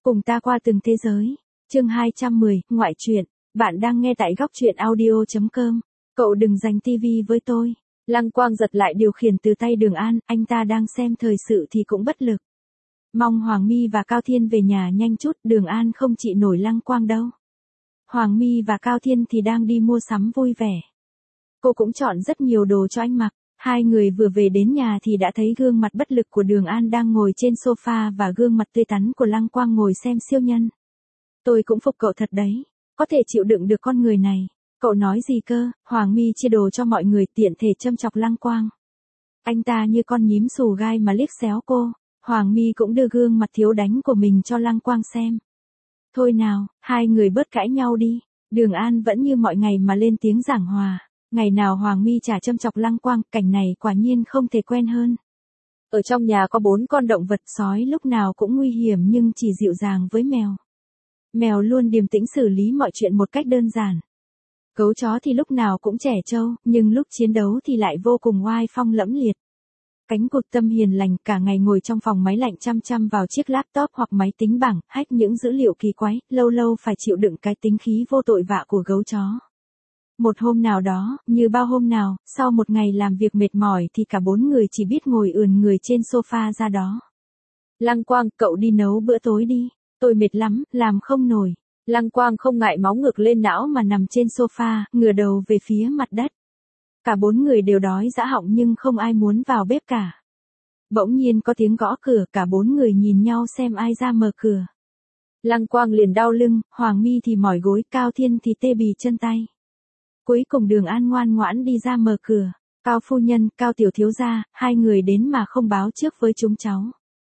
Cùng ta qua từng thế giới. Chương 210, ngoại truyện. Bạn đang nghe tại góc truyện audio.com. Cậu đừng giành tivi với tôi. Lăng Quang giật lại điều khiển từ tay Đường An, anh ta đang xem thời sự thì cũng bất lực. Mong Hoàng My và Cao Thiên về nhà nhanh chút, Đường An không chịu nổi Lăng Quang đâu. Hoàng My và Cao Thiên thì đang đi mua sắm vui vẻ. Cô cũng chọn rất nhiều đồ cho anh mặc. Hai người vừa về đến nhà thì đã thấy gương mặt bất lực của Đường An đang ngồi trên sofa và gương mặt tươi tắn của Lăng Quang ngồi xem siêu nhân. Tôi cũng phục cậu thật đấy, có thể chịu đựng được con người này. Cậu nói gì cơ? Hoàng My chia đồ cho mọi người tiện thể châm chọc Lăng Quang. Anh ta như con nhím xù gai mà liếc xéo cô. Hoàng My cũng đưa gương mặt thiếu đánh của mình cho Lăng Quang xem. Thôi nào, hai người bớt cãi nhau đi. Đường An vẫn như mọi ngày mà lên tiếng giảng hòa. Ngày nào Hoàng My chả châm chọc Lăng Quang, cảnh này quả nhiên không thể quen hơn. Ở trong nhà có 4 con động vật, sói lúc nào cũng nguy hiểm nhưng chỉ dịu dàng với mèo. Mèo luôn điềm tĩnh xử lý mọi chuyện một cách đơn giản. Gấu chó thì lúc nào cũng trẻ trâu, nhưng lúc chiến đấu thì lại vô cùng oai phong lẫm liệt. Cánh cụt Tâm hiền lành, cả ngày ngồi trong phòng máy lạnh chăm chăm vào chiếc laptop hoặc máy tính bảng, hack những dữ liệu kỳ quái, lâu lâu phải chịu đựng cái tính khí vô tội vạ của gấu chó. Một hôm nào đó, như bao hôm nào, sau một ngày làm việc mệt mỏi thì cả 4 người chỉ biết ngồi ườn người trên sofa ra đó. Lăng Quang, cậu đi nấu bữa tối đi. Tôi mệt lắm, làm không nổi. Lăng Quang không ngại máu ngược lên não mà nằm trên sofa, ngửa đầu về phía mặt đất. Cả 4 người đều đói rã họng nhưng không ai muốn vào bếp cả. Bỗng nhiên có tiếng gõ cửa, cả 4 người nhìn nhau xem ai ra mở cửa. Lăng Quang liền đau lưng, Hoàng My thì mỏi gối, Cao Thiên thì tê bì chân tay. Cuối cùng Đường An ngoan ngoãn đi ra mở cửa. Cao phu nhân, Cao tiểu thiếu gia, hai người đến mà không báo trước với chúng cháu.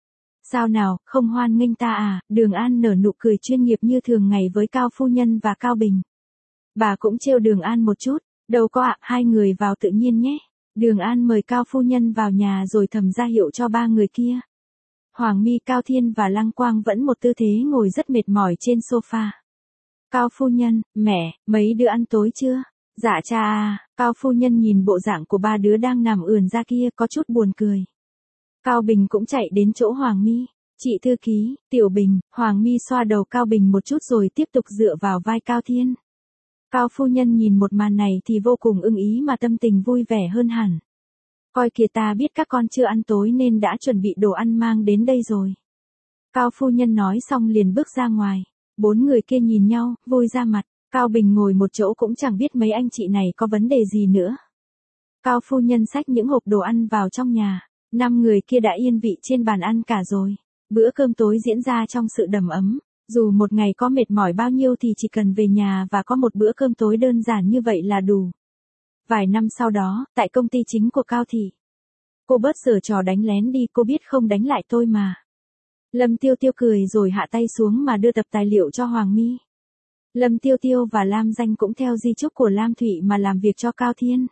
Sao nào, không hoan nghênh ta à? Đường An nở nụ cười chuyên nghiệp như thường ngày với Cao phu nhân và Cao Bình. Bà cũng trêu Đường An một chút. Đâu có ạ, hai người vào tự nhiên nhé. Đường An mời Cao phu nhân vào nhà rồi thầm ra hiệu cho 3 người kia. Hoàng My, Cao Thiên và Lăng Quang vẫn một tư thế ngồi rất mệt mỏi trên sofa. Cao phu nhân, mẹ, mấy đứa ăn tối chưa? Dạ cha à. Cao phu nhân nhìn bộ dạng của 3 đứa đang nằm ườn ra kia có chút buồn cười. Cao Bình cũng chạy đến chỗ Hoàng My. Chị thư ký, Tiểu Bình. Hoàng My xoa đầu Cao Bình một chút rồi tiếp tục dựa vào vai Cao Thiên. Cao phu nhân nhìn một màn này thì vô cùng ưng ý mà tâm tình vui vẻ hơn hẳn. Coi kìa, ta biết các con chưa ăn tối nên đã chuẩn bị đồ ăn mang đến đây rồi. Cao phu nhân nói xong liền bước ra ngoài. 4 người kia nhìn nhau, vui ra mặt. Cao Bình ngồi một chỗ cũng chẳng biết mấy anh chị này có vấn đề gì nữa. Cao phu nhân xách những hộp đồ ăn vào trong nhà. 5 người kia đã yên vị trên bàn ăn cả rồi. Bữa cơm tối diễn ra trong sự đầm ấm. Dù một ngày có mệt mỏi bao nhiêu thì chỉ cần về nhà và có một bữa cơm tối đơn giản như vậy là đủ. Vài năm sau đó, tại công ty chính của Cao Thị. Cô bớt giở trò đánh lén đi, cô biết không đánh lại tôi mà. Lâm Tiêu Tiêu cười rồi hạ tay xuống mà đưa tập tài liệu cho Hoàng My. Lâm Tiêu Tiêu và Lam Danh cũng theo di chúc của Lam Thụy mà làm việc cho Cao Thiên.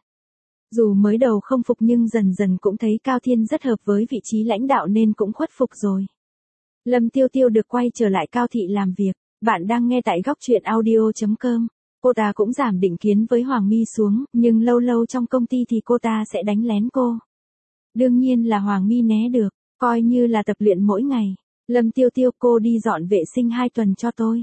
Dù mới đầu không phục nhưng dần dần cũng thấy Cao Thiên rất hợp với vị trí lãnh đạo nên cũng khuất phục rồi. Lâm Tiêu Tiêu được quay trở lại Cao Thị làm việc. Bạn đang nghe tại góc truyện audio.com. Cô ta cũng giảm định kiến với Hoàng My xuống, nhưng lâu lâu trong công ty thì cô ta sẽ đánh lén cô. Đương nhiên là Hoàng My né được, coi như là tập luyện mỗi ngày. Lâm Tiêu Tiêu, cô đi dọn vệ sinh 2 tuần cho tôi.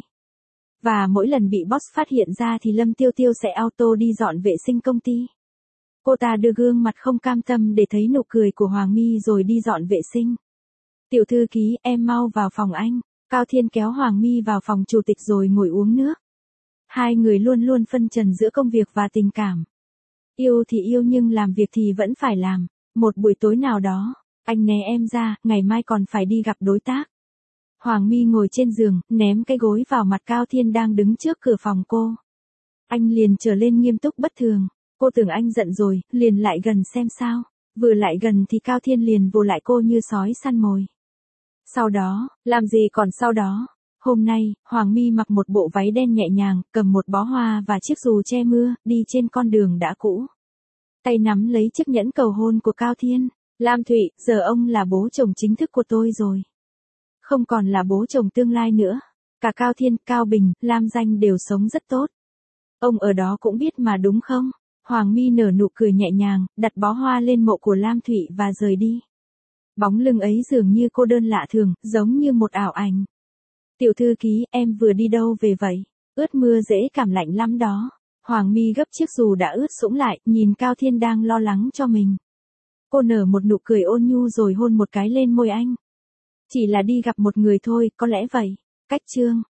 Và mỗi lần bị boss phát hiện ra thì Lâm Tiêu Tiêu sẽ auto đi dọn vệ sinh công ty. Cô ta đưa gương mặt không cam tâm để thấy nụ cười của Hoàng My rồi đi dọn vệ sinh. Tiểu thư ký, em mau vào phòng anh. Cao Thiên kéo Hoàng My vào phòng chủ tịch rồi ngồi uống nước. Hai người luôn luôn phân trần giữa công việc và tình cảm. Yêu thì yêu nhưng làm việc thì vẫn phải làm. Một buổi tối nào đó, anh né em ra, ngày mai còn phải đi gặp đối tác. Hoàng My ngồi trên giường, ném cái gối vào mặt Cao Thiên đang đứng trước cửa phòng cô. Anh liền trở lên nghiêm túc bất thường. Cô tưởng anh giận rồi, liền lại gần xem sao. Vừa lại gần thì Cao Thiên liền vồ lại cô như sói săn mồi. Sau đó, làm gì còn sau đó. Hôm nay, Hoàng My mặc một bộ váy đen nhẹ nhàng, cầm một bó hoa và chiếc dù che mưa, đi trên con đường đã cũ. Tay nắm lấy chiếc nhẫn cầu hôn của Cao Thiên. Lam Thụy, giờ ông là bố chồng chính thức của tôi rồi. Không còn là bố chồng tương lai nữa. Cả Cao Thiên, Cao Bình, Lam Danh đều sống rất tốt. Ông ở đó cũng biết mà đúng không? Hoàng My nở nụ cười nhẹ nhàng, đặt bó hoa lên mộ của Lam Thụy và rời đi. Bóng lưng ấy dường như cô đơn lạ thường, giống như một ảo ảnh. Tiểu thư ký, em vừa đi đâu về vậy? Ướt mưa dễ cảm lạnh lắm đó. Hoàng Mi gấp chiếc dù đã ướt sũng lại, nhìn Cao Thiên đang lo lắng cho mình. Cô nở một nụ cười ôn nhu rồi hôn một cái lên môi anh. Chỉ là đi gặp một người thôi, có lẽ vậy. Cách chương